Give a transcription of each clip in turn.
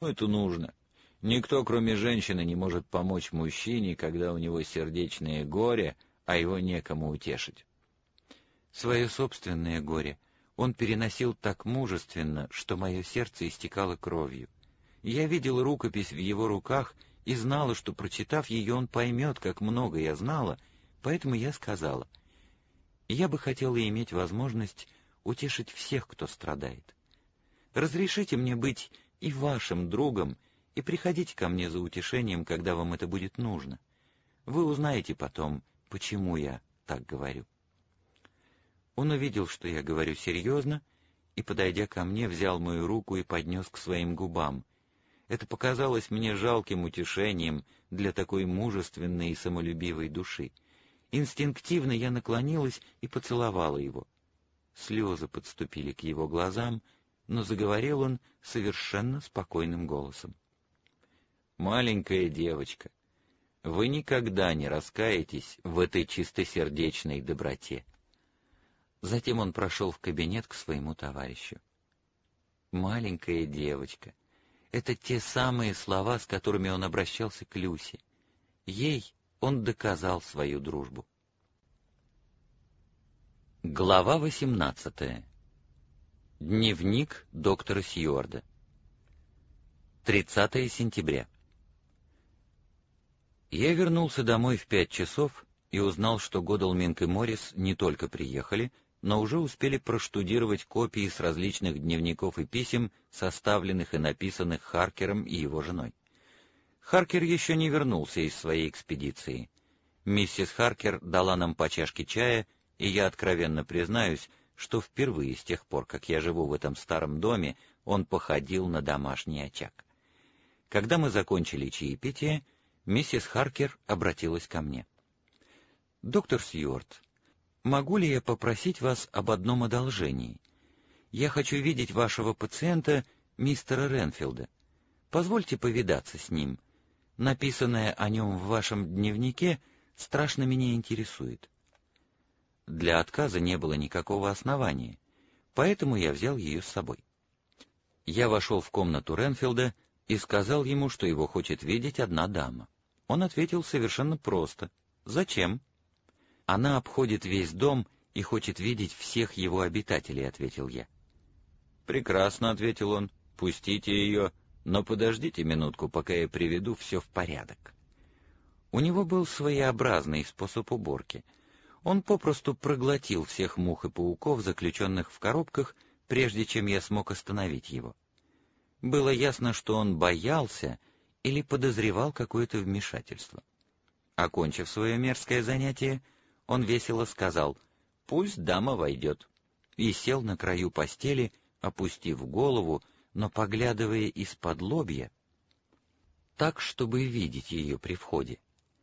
это нужно? Никто, кроме женщины, не может помочь мужчине, когда у него сердечное горе, а его некому утешить. Свое собственное горе он переносил так мужественно, что мое сердце истекало кровью. Я видел рукопись в его руках и знала, что, прочитав ее, он поймет, как много я знала, поэтому я сказала: «Я бы хотела иметь возможность утешить всех, кто страдает. Разрешите мне быть и вашим другом, и приходите ко мне за утешением, когда вам это будет нужно. Вы узнаете потом, почему я так говорю». Он увидел, что я говорю серьезно, и, подойдя ко мне, взял мою руку и поднес к своим губам. Это показалось мне жалким утешением для такой мужественной и самолюбивой души. Инстинктивно я наклонилась и поцеловала его. Слезы подступили к его глазам, но заговорил он совершенно спокойным голосом. «Маленькая девочка, вы никогда не раскаетесь в этой чистосердечной доброте». Затем он прошел в кабинет к своему товарищу. «Маленькая девочка» — это те самые слова, с которыми он обращался к Люсе. Ей он доказал свою дружбу. Глава 18. Дневник доктора Сьюарда. 30 сентября. Я вернулся домой в 5 часов и узнал, что Годалминг и Моррис не только приехали, но уже успели проштудировать копии с различных дневников и писем, составленных и написанных Харкером и его женой. Харкер еще не вернулся из своей экспедиции. Миссис Харкер дала нам по чашке чая, и я откровенно признаюсь, что впервые с тех пор, как я живу в этом старом доме, он походил на домашний очаг. Когда мы закончили чаепитие, миссис Харкер обратилась ко мне. «Доктор Сьюарт, могу ли я попросить вас об одном одолжении? Я хочу видеть вашего пациента, мистера Ренфилда. Позвольте повидаться с ним. Написанное о нем в вашем дневнике страшно меня интересует». Для отказа не было никакого основания, поэтому я взял ее с собой. Я вошел в комнату Ренфилда и сказал ему, что его хочет видеть одна дама. Он ответил совершенно просто: «Зачем?» «Она обходит весь дом и хочет видеть всех его обитателей», — ответил я. «Прекрасно», — ответил он, — «пустите ее, но подождите минутку, пока я приведу все в порядок». У него был своеобразный способ уборки. Он попросту проглотил всех мух и пауков, заключенных в коробках, прежде чем я смог остановить его. Было ясно, что он боялся или подозревал какое-то вмешательство. Окончив свое мерзкое занятие, он весело сказал: «Пусть дама войдет», и сел на краю постели, опустив голову, но поглядывая из-под лобья, так, чтобы видеть ее при входе.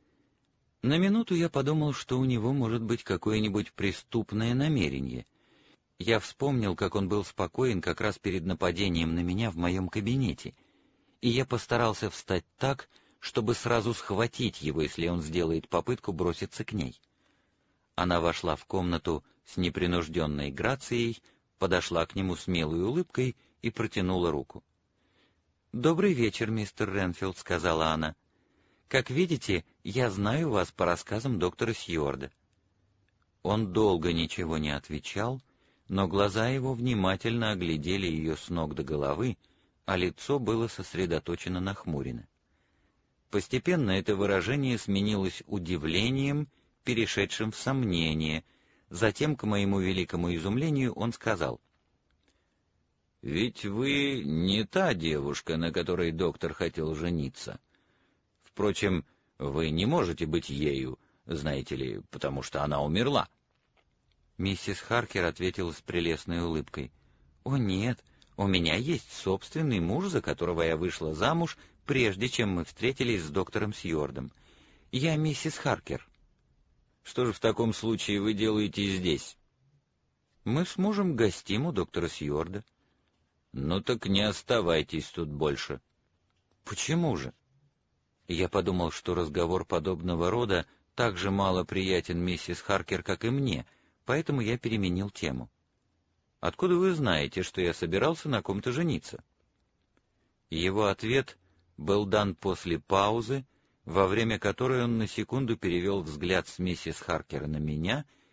На минуту я подумал, что у него может быть какое-нибудь преступное намерение. Я вспомнил, как он был спокоен как раз перед нападением на меня в моем кабинете, и я постарался встать так, чтобы сразу схватить его, если он сделает попытку броситься к ней. Она вошла в комнату с непринужденной грацией, подошла к нему с милой улыбкой и протянула руку. «Добрый вечер, мистер Ренфилд», — сказала она. «Как видите, я знаю вас по рассказам доктора Сьюарда». Он долго ничего не отвечал, но глаза его внимательно оглядели ее с ног до головы, а лицо было сосредоточенно нахмурено. Постепенно это выражение сменилось удивлением, перешедшим в сомнение. Затем, к моему великому изумлению, он сказал: «Ведь вы не та девушка, на которой доктор хотел жениться. Впрочем, вы не можете быть ею, знаете ли, потому что она умерла». Миссис Харкер ответила с прелестной улыбкой: «О нет, у меня есть собственный муж, за которого я вышла замуж, прежде чем мы встретились с доктором Сьюардом. Я миссис Харкер». «Что же в таком случае вы делаете здесь?» «Мы с мужем гостим у доктора Сьюарда». «Ну так не оставайтесь тут больше». «Почему же?» Я подумал, что разговор подобного рода так же мало приятен миссис Харкер, как и мне, поэтому я переменил тему. «Откуда вы знаете, что я собирался на ком-то жениться?» Его ответ был дан после паузы, во время которой он на секунду перевел взгляд с миссис Харкер на меня